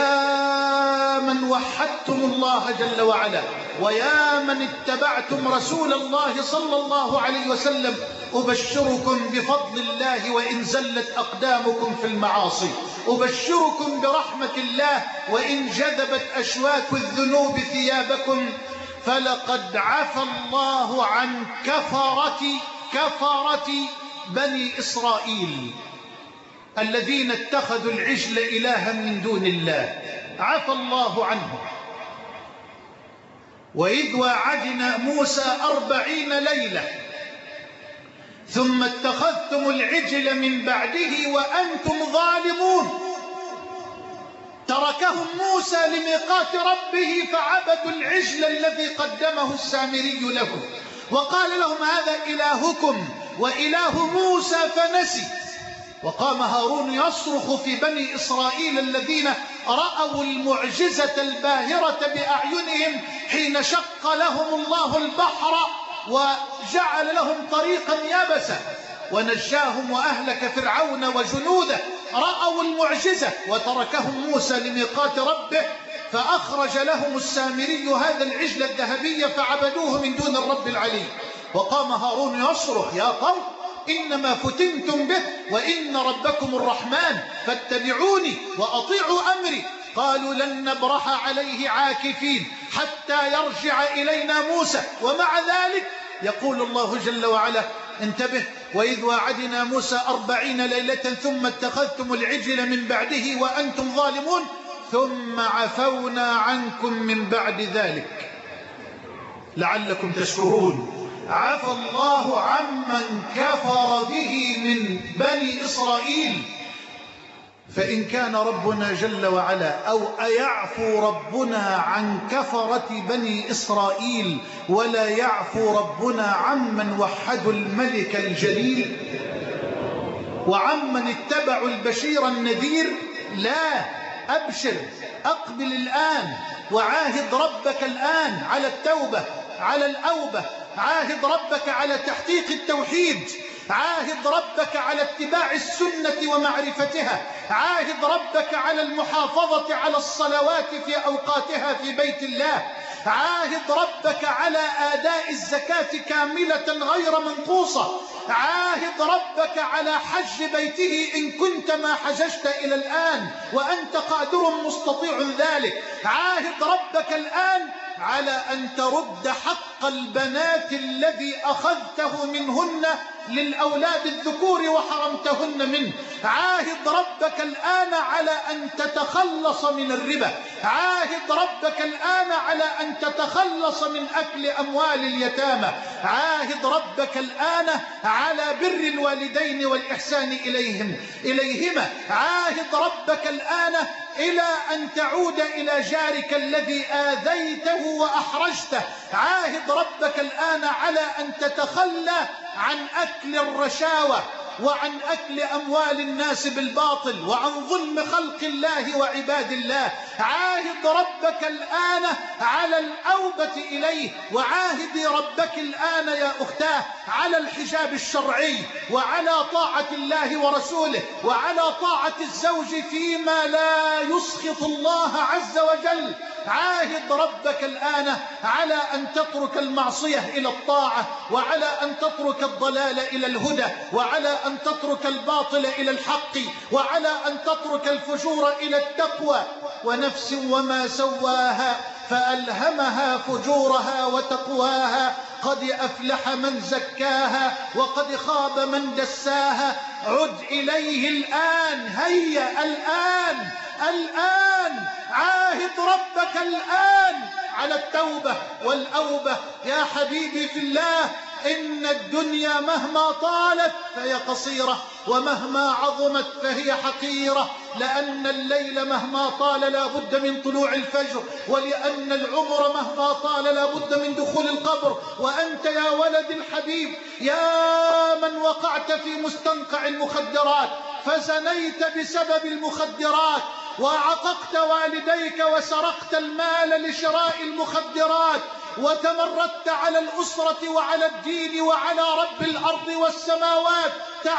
يا من وحدتم الله جل وعلا ويا من اتبعتم رسول الله صلى الله عليه وسلم، أبشركم بفضل الله وإن زلت أقدامكم في المعاصي، أبشركم برحمة الله وإن جذبت أشواك الذنوب ثيابكم، فلقد عفى الله عن كفرة بني إسرائيل الذين اتخذوا العجل إلها من دون الله، عفى الله عنهم. وإذ واعدنا موسى 40 ليلة ثم اتخذتم العجل من بعده وأنتم ظالمون. تركهم موسى لميقات ربه فعبدوا العجل الذي قدمه السامري لهم، وقال لهم هذا إلهكم وإله موسى فنسي. وقام هارون يصرخ في بني إسرائيل الذين رأوا المعجزة الباهرة بأعينهم حين شق لهم الله البحر وجعل لهم طريقا يبسا ونجاهم وأهلك فرعون وجنوده. رأوا المعجزة وتركهم موسى لميقات ربه فأخرج لهم السامري هذا العجل الذهبي فعبدوه من دون الرب العلي. وقام هارون يصرخ يا قوم إنما فتنتم به وإن ربكم الرحمن فاتبعوني وأطيعوا أمري. قالوا لن نبرح عليه عاكفين حتى يرجع إلينا موسى. ومع ذلك يقول الله جل وعلا انتبه وإذ وعدنا موسى 40 ليلة ثم اتخذتم العجل من بعده وأنتم ظالمون ثم عفونا عنكم من بعد ذلك لعلكم تشكرون. عفى الله عمن كفر به من بني إسرائيل. فإن كان ربنا جل وعلا أو أيعفو ربنا عن كفرة بني إسرائيل ولا يعفو ربنا عمن وحدوا الملك الجليل وعمن اتبعوا البشير النذير؟ لا، أبشر، أقبل الآن وعاهد ربك الآن على التوبة، على الأوبة، عاهد ربك على تحقيق التوحيد، عاهد ربك على اتباع السنة ومعرفتها، عاهد ربك على المحافظة على الصلوات في أوقاتها في بيت الله، عاهد ربك على آداء الزكاة كاملة غير منقوصة، عاهد ربك على حج بيته إن كنت ما حججت إلى الآن وأنت قادر مستطيع ذلك، عاهد ربك الآن على أن ترد حق البنات الذي أخذته منهن للأولاد الذكور وحرمتهن منه، عاهد ربك الآن على أن تتخلص من الربا، عاهد ربك الآن على أن تتخلص من أكل أموال اليتامى، عاهد ربك الآن على بر الوالدين والإحسان إليهما، عاهد ربك الآن إلى أن تعود إلى جارك الذي آذيته وأحرجته، عاهد ربك الآن على أن تتخلى عن أكل الرشاوى وعن أكل أموال الناس بالباطل وعن ظلم خلق الله وعباد الله، عاهد ربك الآن على الأوبة إليه، وعاهد ربك الآن يا أختاه على الحجاب الشرعي وعلى طاعة الله ورسوله وعلى طاعة الزوج فيما لا يسخط الله عز وجل، عاهد ربك الآن على أن تترك المعصية إلى الطاعة وعلى أن تترك الضلال إلى الهدى وعلى أن تترك الباطل إلى الحق وعلى أن تترك الفجور إلى التقوى. ونفس وما سواها فألهمها فجورها وتقواها قد أفلح من زكاها وقد خاب من دساها. عد إليه الآن، هيا الآن، الآن عاهد ربك الآن على التوبة والأوبة. يا حبيبي في الله، إن الدنيا مهما طالت فهي قصيرة ومهما عظمت فهي حقيرة، لأن الليل مهما طال لا بد من طلوع الفجر، ولأن العمر مهما طال لا بد من دخول القبر. وأنت يا ولد الحبيب يا من وقعت في مستنقع المخدرات فزنيت بسبب المخدرات وعققت والديك وسرقت المال لشراء المخدرات وتمردت على الأسرة وعلى الدين وعلى رب الأرض والسماوات.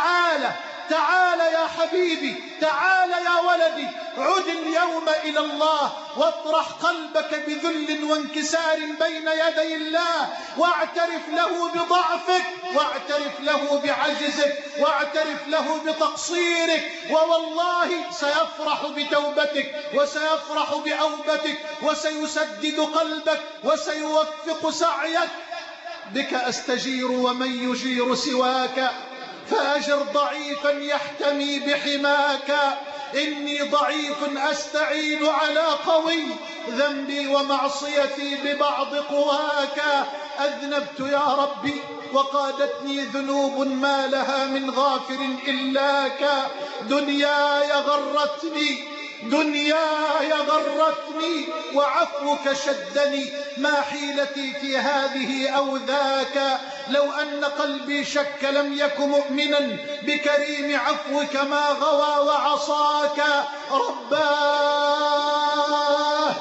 تعال يا حبيبي، تعال يا ولدي، عد اليوم إلى الله واطرح قلبك بذل وانكسار بين يدي الله، واعترف له بضعفك واعترف له بعجزك واعترف له بتقصيرك، ووالله سيفرح بتوبتك وسيفرح بأوبتك وسيسدد قلبك وسيوفق سعيك. بك أستجير ومن يجير سواك، فأجر ضعيفا يحتمي بحماك. إني ضعيف أستعين على قوي، ذنبي ومعصيتي ببعض قواك. أذنبت يا ربي وقادتني ذنوب ما لها من غافر إلاك. دنياي غرتني دنياي غرتني وعفوك شدني، ما حيلتي في هذه أو ذاك. لو أن قلبي شك لم يك مؤمنا بكريم عفوك ما غوى وعصاك. رباه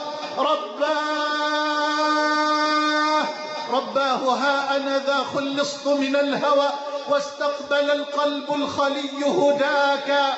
رباه رباه ها أنا ذا خلصت من الهوى واستقبل القلب الخلي هداك.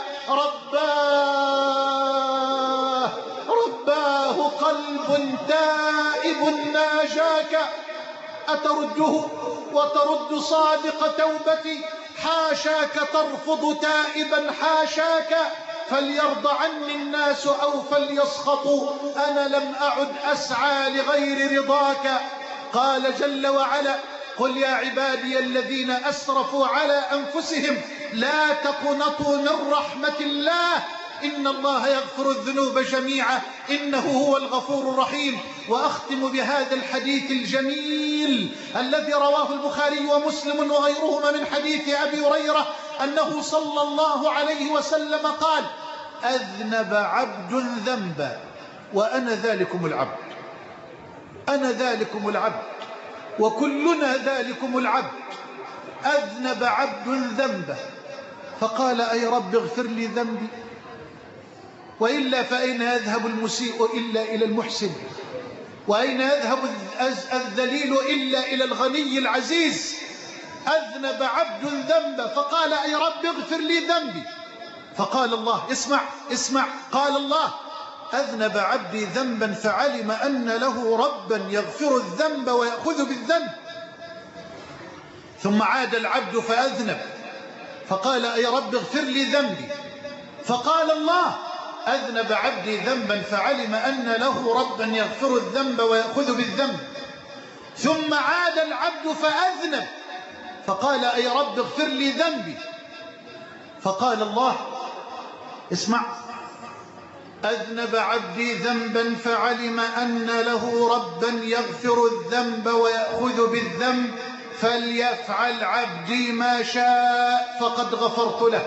رباه قلب تائب ناجاك. أترده وترد صادق توبتي؟ حاشاك ترفض تائبا حاشاك. فليرضى عني الناس أو فليسخطوا، أنا لم أعد أسعى لغير رضاك. قال جل وعلا: قل يا عبادي الذين أسرفوا على أنفسهم لا تقنطوا من رحمة الله إن الله يغفر الذنوب جميعا إنه هو الغفور الرحيم. وأختم بهذا الحديث الجميل الذي رواه البخاري ومسلم وغيرهما من حديث أبي هريرة أنه صلى الله عليه وسلم قال: أذنب عبد ذنبا وأنا ذلكم العبد. أنا ذلكم العبد وكلنا ذلكم العبد. أذنب عبد ذنبا فقال: أي رب اغفر لي ذنبي، وإلا فأين يذهب المسيء إلا إلى المحسن، وأين يذهب الذليل إلا إلى الغني العزيز. أذنب عبد ذنبا فقال: أي رب اغفر لي ذنبي. فقال الله: اسمع قال الله: أذنب عبدي ذنبا فعلم أن له ربا يغفر الذنب ويأخذ بالذنب. ثم عاد العبد فأذنب فقال: أي رب اغفر لي ذنبي. فقال الله: أذنب عبدي ذنبا فعلم أن له ربا يغفر الذنب ويأخذ بالذنب. ثم عاد العبد فأذنب فقال: أي رب اغفر لي ذنبي. فقال الله: أذنب عبدي ذنبا فعلم أن له ربا يغفر الذنب ويأخذ بالذنب، فليفعل عبدي ما شاء فقد غفرت له.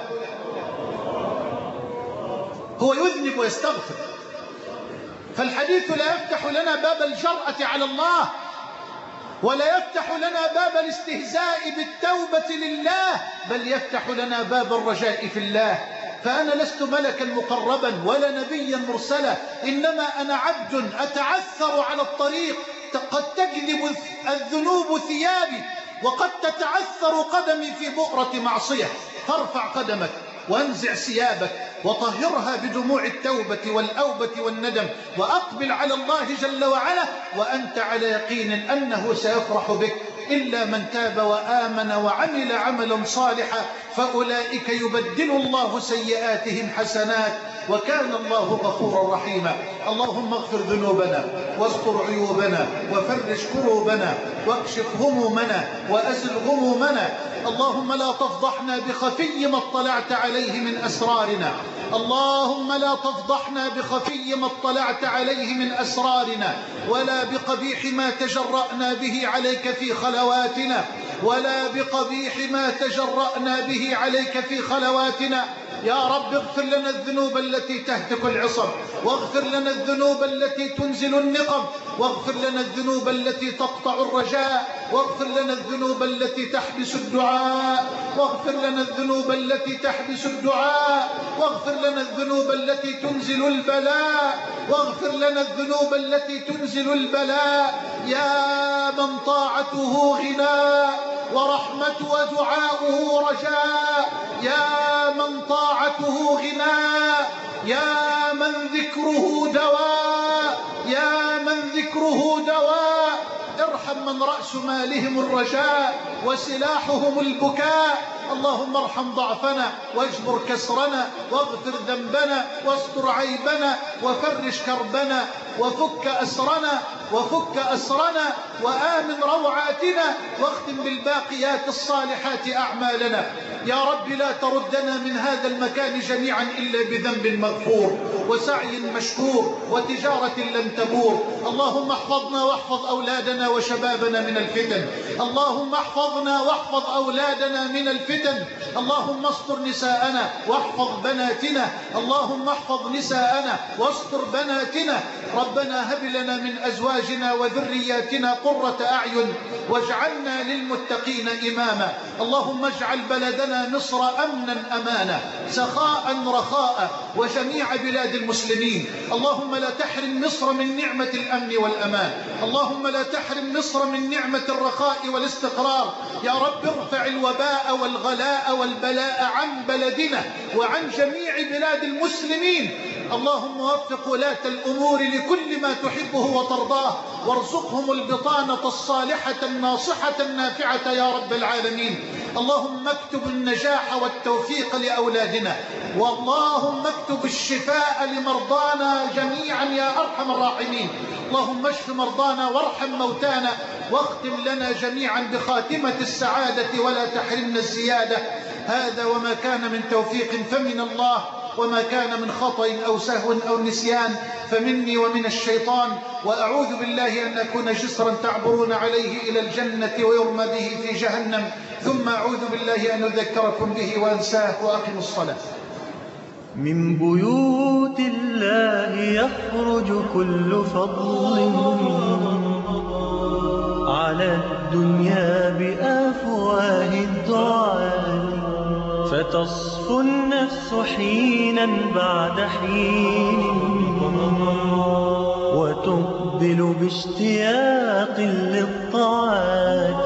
هو يذنب ويستغفر. فالحديث لا يفتح لنا باب الجرأة على الله، ولا يفتح لنا باب الاستهزاء بالتوبة لله، بل يفتح لنا باب الرجاء في الله. فأنا لست ملكا مقربا ولا نبيا مرسلا، إنما أنا عبد أتعثر على الطريق. قد تجذب الذنوب ثيابي وقد تتعثر قدمي في بؤرة معصية. فارفع قدمك وانزع ثيابك وطهرها بدموع التوبة والأوبة والندم، وأقبل على الله جل وعلا وأنت على يقين أنه سيفرح بك. إلا من تاب وآمن وعمل عملا صالحا فأولئك يبدل الله سيئاتهم حسنات وكان الله غفورا رحيما. اللهم اغفر ذنوبنا واستر عيوبنا وفرج كروبنا واكشف همومنا وأزل غمومنا. اللهم لا تفضحنا بخفي ما اطلعت عليه من أسرارنا. اللهم لا تفضحنا بخفي ما اطلعت عليه من أسرارنا، ولا بقبيح ما تجرأنا به عليك في خلواتنا، ولا بقبيح ما تجرأنا به عليك في خلواتنا. يا رب اغفر لنا الذنوب التي تهتك العصب، واغفر لنا الذنوب التي تنزل النقم، واغفر لنا الذنوب التي تقطع الرجاء، واغفر لنا الذنوب التي تحبس الدعاء، واغفر لنا الذنوب التي تحبس الدعاء، واغفر لنا الذنوب التي تنزل البلاء، واغفر لنا الذنوب التي تنزل البلاء. يا من طاعته غناء ورحمة ودعاؤه رجاء، يا من طاعته غناء، يا من ذكره دواء، يا من ذكره دواء. ارحم من رأس مالهم الرجاء وسلاحهم البكاء، اللهم ارحم ضعفنا واجبر كسرنا واغفر ذنبنا واستر عيبنا وفرج كربنا وفك أسرنا وآمن روعاتنا واختم بالباقيات الصالحات أعمالنا. يا رب لا تردنا من هذا المكان جميعا إلا بذنب مغفور وسعي مشكور وتجارة لن تبور. اللهم احفظنا واحفظ أولادنا وشبابنا من الفتن. اللهم احفظنا واحفظ أولادنا من الفتن. اللهم استر نساءنا واحفظ بناتنا. اللهم احفظ نساءنا واستر بناتنا. ربنا هب لنا من أزواجنا وذرياتنا قرة أعين واجعلنا للمتقين إماما. اللهم اجعل بلدنا مصر أمنا أمانا سخاء رخاء وجميع بلاد المسلمين. اللهم لا تحرم مصر من نعمة الأمن والأمان. اللهم لا تحرم مصر من نعمة الرخاء والاستقرار. يا رب ارفع الوباء والغلاء والبلاء عن بلدنا وعن جميع بلاد المسلمين. اللهم وفق ولاة الأمور لكل ما تحبه وترضاه وارزقهم البطانة الصالحة الناصحة النافعة يا رب العالمين. اللهم اكتب النجاح والتوفيق لأولادنا واللهم اكتب الشفاء لمرضانا جميعا يا أرحم الراحمين. اللهم اشف مرضانا وارحم موتانا واختم لنا جميعا بخاتمة السعادة ولا تحرمنا الزيادة. هذا وما كان من توفيق فمن الله وما كان من خطأ أو سهو أو نسيان فمني ومن الشيطان. وأعوذ بالله أن أكون جسرا تعبرون عليه إلى الجنة ويرمى به في جهنم. ثم أعوذ بالله أن أذكركم به وأنساه وأقم الصلاة. من بيوت الله يخرج كل فضل على الدنيا بأفواه الدعاء فتصفو النفس حينا بعد حين وتقبل باشتياق للطاعات